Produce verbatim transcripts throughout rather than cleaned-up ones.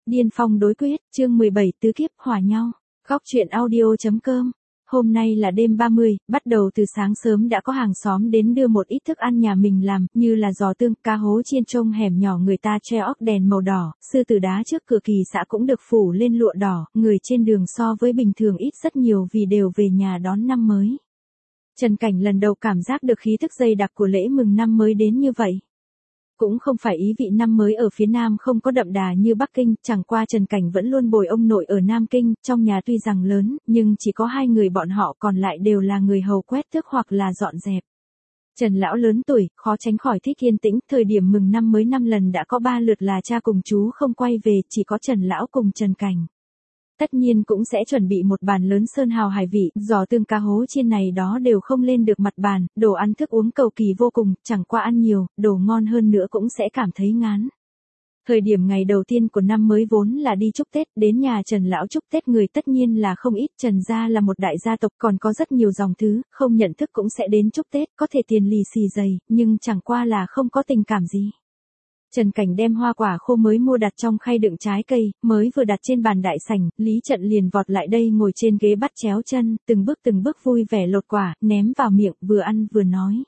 Điên phong đối quyết, chương mười bảy tứ kiếp hòa nhau. Góc truyện audio.com. Hôm nay là đêm ba mươi, bắt đầu từ sáng sớm đã có hàng xóm đến đưa một ít thức ăn nhà mình làm, như là giò tương, cá hố chiên trong hẻm nhỏ người ta treo óc đèn màu đỏ, sư tử đá trước cửa kỳ xã cũng được phủ lên lụa đỏ, người trên đường so với bình thường ít rất nhiều vì đều về nhà đón năm mới. Trần Cảnh lần đầu cảm giác được khí thức dày đặc của lễ mừng năm mới đến như vậy. Cũng không phải ý vị năm mới ở phía Nam không có đậm đà như Bắc Kinh, chẳng qua Trần Cảnh vẫn luôn bồi ông nội ở Nam Kinh, trong nhà tuy rằng lớn, nhưng chỉ có hai người bọn họ còn lại đều là người hầu quét tước hoặc là dọn dẹp. Trần lão lớn tuổi, khó tránh khỏi thích yên tĩnh, thời điểm mừng năm mới năm lần đã có ba lượt là cha cùng chú không quay về, chỉ có Trần lão cùng Trần Cảnh. Tất nhiên cũng sẽ chuẩn bị một bàn lớn sơn hào hải vị, giò tương cá hố chiên này đó đều không lên được mặt bàn, đồ ăn thức uống cầu kỳ vô cùng, chẳng qua ăn nhiều, đồ ngon hơn nữa cũng sẽ cảm thấy ngán. Thời điểm ngày đầu tiên của năm mới vốn là đi chúc Tết, đến nhà Trần lão chúc Tết người tất nhiên là không ít, Trần gia là một đại gia tộc còn có rất nhiều dòng thứ, không nhận thức cũng sẽ đến chúc Tết, có thể tiền lì xì dày, nhưng chẳng qua là không có tình cảm gì. Trần Cảnh đem hoa quả khô mới mua đặt trong khay đựng trái cây, mới vừa đặt trên bàn đại sảnh, Lý Trận liền vọt lại đây ngồi trên ghế bắt chéo chân, từng bước từng bước vui vẻ lột quả, ném vào miệng, vừa ăn vừa nói.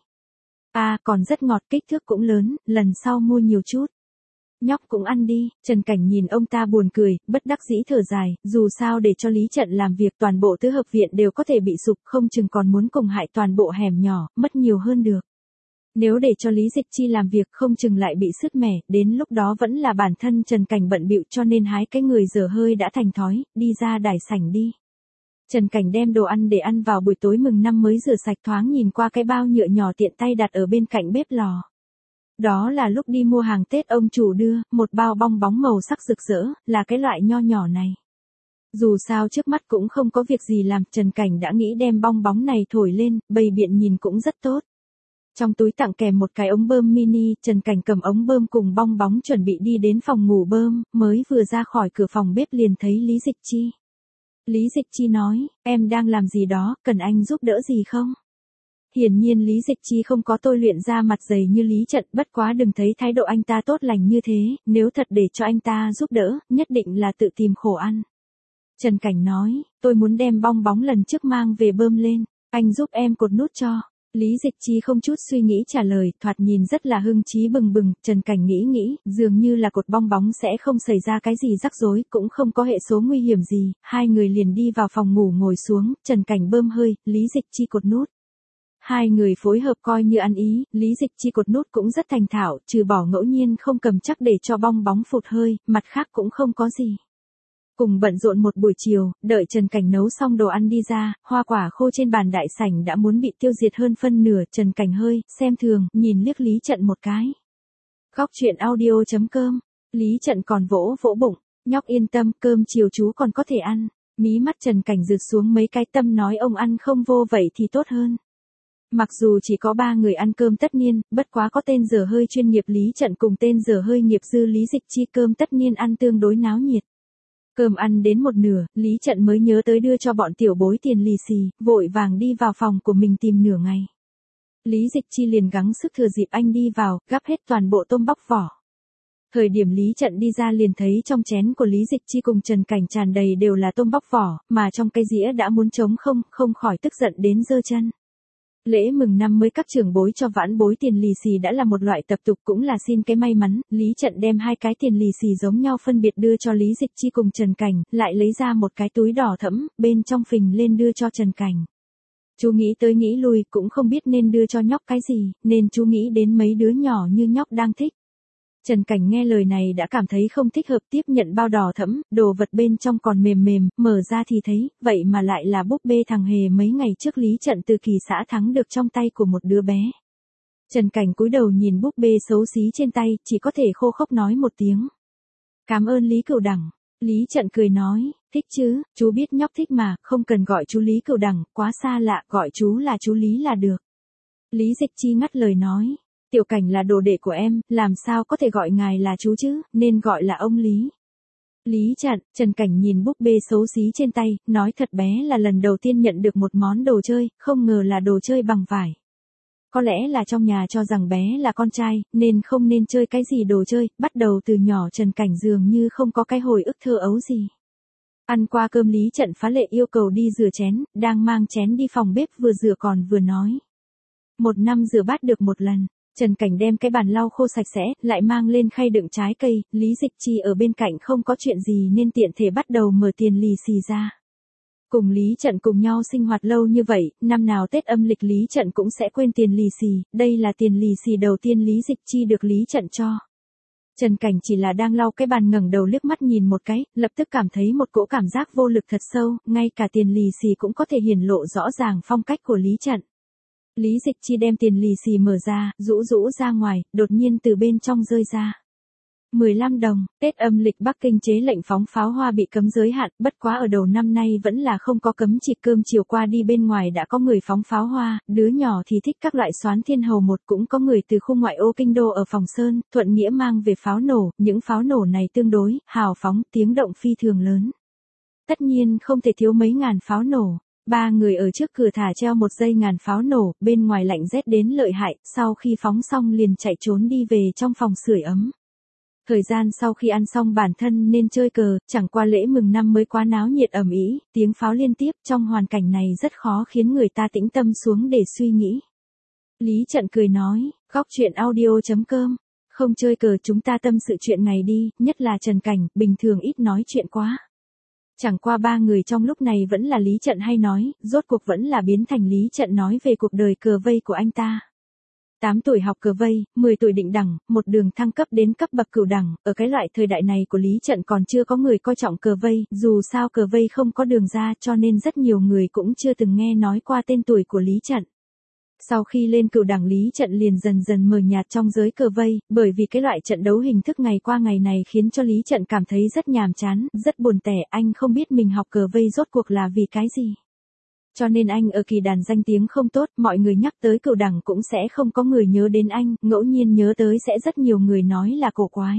À, còn rất ngọt, kích thước cũng lớn, lần sau mua nhiều chút. Nhóc cũng ăn đi, Trần Cảnh nhìn ông ta buồn cười, bất đắc dĩ thở dài, dù sao để cho Lý Trận làm việc toàn bộ tứ hợp viện đều có thể bị sụp, không chừng còn muốn cùng hại toàn bộ hẻm nhỏ, mất nhiều hơn được. Nếu để cho Lý Dịch Chi làm việc không chừng lại bị sứt mẻ, đến lúc đó vẫn là bản thân Trần Cảnh bận bịu cho nên hái cái người dở hơi đã thành thói, đi ra đài sảnh đi. Trần Cảnh đem đồ ăn để ăn vào buổi tối mừng năm mới rửa sạch thoáng nhìn qua cái bao nhựa nhỏ tiện tay đặt ở bên cạnh bếp lò. Đó là lúc đi mua hàng Tết ông chủ đưa, một bao bong bóng màu sắc rực rỡ, là cái loại nho nhỏ này. Dù sao trước mắt cũng không có việc gì làm, Trần Cảnh đã nghĩ đem bong bóng này thổi lên, bày biện nhìn cũng rất tốt. Trong túi tặng kèm một cái ống bơm mini, Trần Cảnh cầm ống bơm cùng bong bóng chuẩn bị đi đến phòng ngủ bơm, mới vừa ra khỏi cửa phòng bếp liền thấy Lý Dịch Chi. Lý Dịch Chi nói, em đang làm gì đó, cần anh giúp đỡ gì không? Hiển nhiên Lý Dịch Chi không có tôi luyện ra mặt dày như Lý Trận, bất quá đừng thấy thái độ anh ta tốt lành như thế, nếu thật để cho anh ta giúp đỡ, nhất định là tự tìm khổ ăn. Trần Cảnh nói, tôi muốn đem bong bóng lần trước mang về bơm lên, anh giúp em cột nút cho. Lý Dịch Chi không chút suy nghĩ trả lời, thoạt nhìn rất là hưng trí bừng bừng, Trần Cảnh nghĩ nghĩ, dường như là cột bong bóng sẽ không xảy ra cái gì rắc rối, cũng không có hệ số nguy hiểm gì, hai người liền đi vào phòng ngủ ngồi xuống, Trần Cảnh bơm hơi, Lý Dịch Chi cột nút. Hai người phối hợp coi như ăn ý, Lý Dịch Chi cột nút cũng rất thành thạo, trừ bỏ ngẫu nhiên không cầm chắc để cho bong bóng phụt hơi, mặt khác cũng không có gì. Cùng bận rộn một buổi chiều, đợi Trần Cảnh nấu xong đồ ăn đi ra, hoa quả khô trên bàn đại sảnh đã muốn bị tiêu diệt hơn phân nửa, Trần Cảnh hơi, xem thường, nhìn liếc Lý Trận một cái. Góc truyện audio.com, Lý Trận còn vỗ vỗ bụng, nhóc yên tâm, cơm chiều chú còn có thể ăn, mí mắt Trần Cảnh rực xuống mấy cái tâm nói ông ăn không vô vậy thì tốt hơn. Mặc dù chỉ có ba người ăn cơm tất niên, bất quá có tên dở hơi chuyên nghiệp Lý Trận cùng tên dở hơi nghiệp dư Lý Dịch Chi cơm tất niên ăn tương đối náo nhiệt. Cơm ăn đến một nửa, Lý Trận mới nhớ tới đưa cho bọn tiểu bối tiền lì xì, vội vàng đi vào phòng của mình tìm nửa ngày. Lý Dịch Chi liền gắng sức thừa dịp anh đi vào, gắp hết toàn bộ tôm bóc vỏ. Thời điểm Lý Trận đi ra liền thấy trong chén của Lý Dịch Chi cùng Trần Cảnh tràn đầy đều là tôm bóc vỏ, mà trong cái dĩa đã muốn trống không, không khỏi tức giận đến giơ chân. Lễ mừng năm mới các trưởng bối cho vãn bối tiền lì xì đã là một loại tập tục cũng là xin cái may mắn, Lý Trận đem hai cái tiền lì xì giống nhau phân biệt đưa cho Lý Dịch Chi cùng Trần Cảnh, lại lấy ra một cái túi đỏ thẫm, bên trong phình lên đưa cho Trần Cảnh. Chú nghĩ tới nghĩ lui cũng không biết nên đưa cho nhóc cái gì, nên chú nghĩ đến mấy đứa nhỏ như nhóc đang thích. Trần Cảnh nghe lời này đã cảm thấy không thích hợp tiếp nhận bao đỏ thẫm, đồ vật bên trong còn mềm mềm, mở ra thì thấy, vậy mà lại là búp bê thằng Hề mấy ngày trước Lý Trận từ kỳ xã thắng được trong tay của một đứa bé. Trần Cảnh cúi đầu nhìn búp bê xấu xí trên tay, chỉ có thể khô khốc nói một tiếng. Cảm ơn Lý Cửu Đẳng. Lý Trận cười nói, thích chứ, chú biết nhóc thích mà, không cần gọi chú Lý Cửu Đẳng, quá xa lạ, gọi chú là chú Lý là được. Lý Dịch Chi ngắt lời nói. Tiểu Cảnh là đồ đệ của em, làm sao có thể gọi ngài là chú chứ, nên gọi là ông Lý. Lý Trận, Trần Cảnh nhìn búp bê xấu xí trên tay, nói thật bé là lần đầu tiên nhận được một món đồ chơi, không ngờ là đồ chơi bằng vải. Có lẽ là trong nhà cho rằng bé là con trai, nên không nên chơi cái gì đồ chơi, bắt đầu từ nhỏ Trần Cảnh dường như không có cái hồi ức thơ ấu gì. Ăn qua cơm Lý Trận phá lệ yêu cầu đi rửa chén, đang mang chén đi phòng bếp vừa rửa còn vừa nói. Một năm rửa bát được một lần, Trần Cảnh đem cái bàn lau khô sạch sẽ, lại mang lên khay đựng trái cây, Lý Dịch Chi ở bên cạnh không có chuyện gì nên tiện thể bắt đầu mở tiền lì xì ra. Cùng Lý Trận cùng nhau sinh hoạt lâu như vậy, năm nào Tết âm lịch Lý Trận cũng sẽ quên tiền lì xì, đây là tiền lì xì đầu tiên Lý Dịch Chi được Lý Trận cho. Trần Cảnh chỉ là đang lau cái bàn ngẩng đầu liếc mắt nhìn một cái, lập tức cảm thấy một cỗ cảm giác vô lực thật sâu, ngay cả tiền lì xì cũng có thể hiển lộ rõ ràng phong cách của Lý Trận. Lý Dịch Chi đem tiền lì xì mở ra, rũ rũ ra ngoài, đột nhiên từ bên trong rơi ra. mười lăm đồng, Tết âm lịch Bắc Kinh chế lệnh phóng pháo hoa bị cấm giới hạn, bất quá ở đầu năm nay vẫn là không có cấm, chỉ cơm chiều qua đi bên ngoài đã có người phóng pháo hoa, đứa nhỏ thì thích các loại xoán thiên hầu một, cũng có người từ khu ngoại ô kinh đô ở Phòng Sơn, Thuận Nghĩa mang về pháo nổ, những pháo nổ này tương đối, hào phóng, tiếng động phi thường lớn. Tất nhiên không thể thiếu mấy ngàn pháo nổ. Ba người ở trước cửa thả treo một dây ngàn pháo nổ, bên ngoài lạnh rét đến lợi hại, sau khi phóng xong liền chạy trốn đi về trong phòng sưởi ấm. Thời gian sau khi ăn xong bản thân nên chơi cờ, chẳng qua lễ mừng năm mới quá náo nhiệt ầm ĩ, tiếng pháo liên tiếp, trong hoàn cảnh này rất khó khiến người ta tĩnh tâm xuống để suy nghĩ. Lý Trận cười nói, góc truyện audio chấm com, không chơi cờ chúng ta tâm sự chuyện ngày đi, nhất là Trần Cảnh, bình thường ít nói chuyện quá. Chẳng qua ba người trong lúc này vẫn là Lý Trận hay nói, rốt cuộc vẫn là biến thành Lý Trận nói về cuộc đời cờ vây của anh ta. tám tuổi học cờ vây, mười tuổi định đẳng, một đường thăng cấp đến cấp bậc cửu đẳng, ở cái loại thời đại này của Lý Trận còn chưa có người coi trọng cờ vây, dù sao cờ vây không có đường ra cho nên rất nhiều người cũng chưa từng nghe nói qua tên tuổi của Lý Trận. Sau khi lên cửu đẳng Lý Trận liền dần dần mờ nhạt trong giới cờ vây, bởi vì cái loại trận đấu hình thức ngày qua ngày này khiến cho Lý Trận cảm thấy rất nhàm chán, rất buồn tẻ, anh không biết mình học cờ vây rốt cuộc là vì cái gì. Cho nên anh ở kỳ đàn danh tiếng không tốt, mọi người nhắc tới cửu đẳng cũng sẽ không có người nhớ đến anh, ngẫu nhiên nhớ tới sẽ rất nhiều người nói là cổ quái.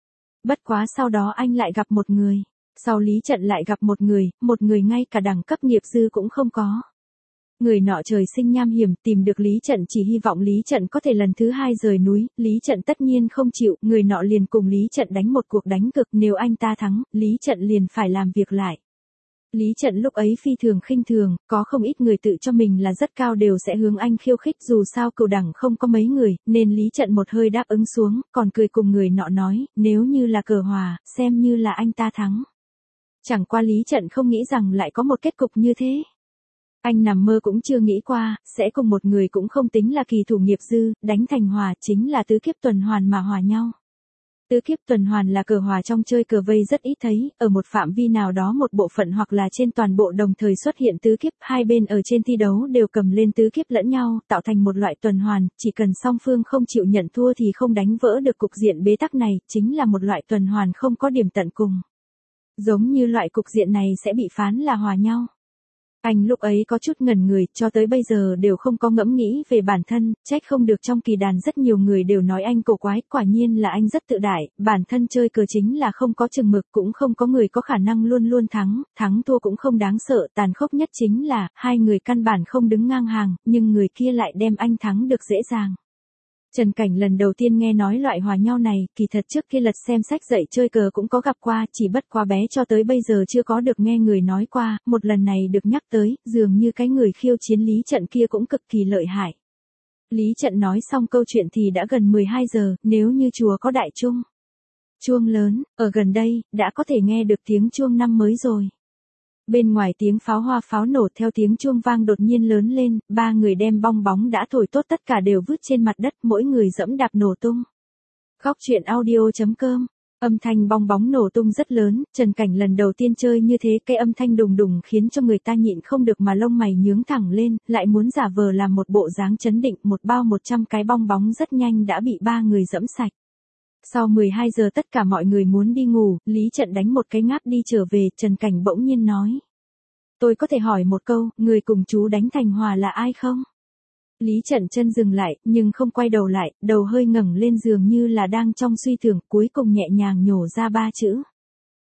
Bất quá sau đó anh lại gặp một người, sau Lý Trận lại gặp một người, một người ngay cả đẳng cấp nghiệp dư cũng không có. Người nọ trời sinh nham hiểm, tìm được Lý Trận chỉ hy vọng Lý Trận có thể lần thứ hai rời núi, Lý Trận tất nhiên không chịu, người nọ liền cùng Lý Trận đánh một cuộc đánh cực, nếu anh ta thắng, Lý Trận liền phải làm việc lại. Lý Trận lúc ấy phi thường khinh thường, có không ít người tự cho mình là rất cao đều sẽ hướng anh khiêu khích, dù sao cửu đẳng không có mấy người, nên Lý Trận một hơi đáp ứng xuống, còn cười cùng người nọ nói, nếu như là cờ hòa, xem như là anh ta thắng. Chẳng qua Lý Trận không nghĩ rằng lại có một kết cục như thế. Anh nằm mơ cũng chưa nghĩ qua, sẽ cùng một người cũng không tính là kỳ thủ nghiệp dư, đánh thành hòa chính là tứ kiếp tuần hoàn mà hòa nhau. Tứ kiếp tuần hoàn là cờ hòa trong chơi cờ vây rất ít thấy, ở một phạm vi nào đó một bộ phận hoặc là trên toàn bộ đồng thời xuất hiện tứ kiếp, hai bên ở trên thi đấu đều cầm lên tứ kiếp lẫn nhau, tạo thành một loại tuần hoàn, chỉ cần song phương không chịu nhận thua thì không đánh vỡ được cục diện bế tắc này, chính là một loại tuần hoàn không có điểm tận cùng. Giống như loại cục diện này sẽ bị phán là hòa nhau. Anh lúc ấy có chút ngẩn người, cho tới bây giờ đều không có ngẫm nghĩ về bản thân, trách không được trong kỳ đàn rất nhiều người đều nói anh cổ quái, quả nhiên là anh rất tự đại, bản thân chơi cờ chính là không có chừng mực, cũng không có người có khả năng luôn luôn thắng, thắng thua cũng không đáng sợ, tàn khốc nhất chính là, hai người căn bản không đứng ngang hàng, nhưng người kia lại đem anh thắng được dễ dàng. Trần Cảnh lần đầu tiên nghe nói loại hòa nhau này, kỳ thật trước kia lật xem sách dạy chơi cờ cũng có gặp qua, chỉ bất quá bé cho tới bây giờ chưa có được nghe người nói qua, một lần này được nhắc tới, dường như cái người khiêu chiến Lý Trận kia cũng cực kỳ lợi hại. Lý Trận nói xong câu chuyện thì đã gần mười hai giờ, nếu như chùa có đại chuông, chuông lớn, ở gần đây, đã có thể nghe được tiếng chuông năm mới rồi. Bên ngoài tiếng pháo hoa pháo nổ theo tiếng chuông vang đột nhiên lớn lên, ba người đem bong bóng đã thổi tốt tất cả đều vứt trên mặt đất, mỗi người dẫm đạp nổ tung. Góc truyện audio chấm com, âm thanh bong bóng nổ tung rất lớn, Trần Cảnh lần đầu tiên chơi như thế, cái âm thanh đùng đùng khiến cho người ta nhịn không được mà lông mày nhướng thẳng lên, lại muốn giả vờ làm một bộ dáng chấn định, một bao một trăm cái bong bóng rất nhanh đã bị ba người dẫm sạch. Sau mười hai giờ tất cả mọi người muốn đi ngủ, Lý Trận đánh một cái ngáp đi trở về, Trần Cảnh bỗng nhiên nói. Tôi có thể hỏi một câu, người cùng chú đánh thành hòa là ai không? Lý Trận chân dừng lại, nhưng không quay đầu lại, đầu hơi ngẩng lên dường như là đang trong suy tưởng, cuối cùng nhẹ nhàng nhổ ra ba chữ.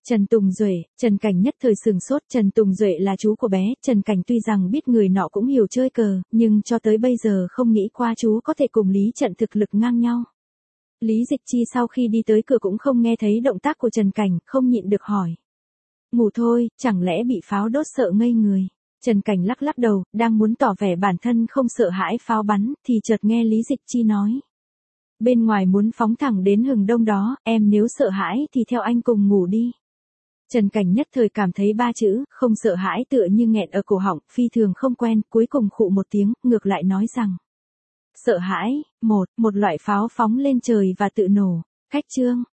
Trần Tùng Duệ, Trần Cảnh nhất thời sừng sốt. Trần Tùng Duệ là chú của bé, Trần Cảnh tuy rằng biết người nọ cũng hiểu chơi cờ, nhưng cho tới bây giờ không nghĩ qua chú có thể cùng Lý Trận thực lực ngang nhau. Lý Dịch Chi sau khi đi tới cửa cũng không nghe thấy động tác của Trần Cảnh, không nhịn được hỏi. Ngủ thôi, chẳng lẽ bị pháo đốt sợ ngây người. Trần Cảnh lắc lắc đầu, đang muốn tỏ vẻ bản thân không sợ hãi pháo bắn, thì chợt nghe Lý Dịch Chi nói. Bên ngoài muốn phóng thẳng đến Hừng Đông đó, em nếu sợ hãi thì theo anh cùng ngủ đi. Trần Cảnh nhất thời cảm thấy ba chữ, không sợ hãi tựa như nghẹn ở cổ họng, phi thường không quen, cuối cùng khụ một tiếng, ngược lại nói rằng. Sợ hãi, một, một loại pháo phóng lên trời và tự nổ. Khách chương.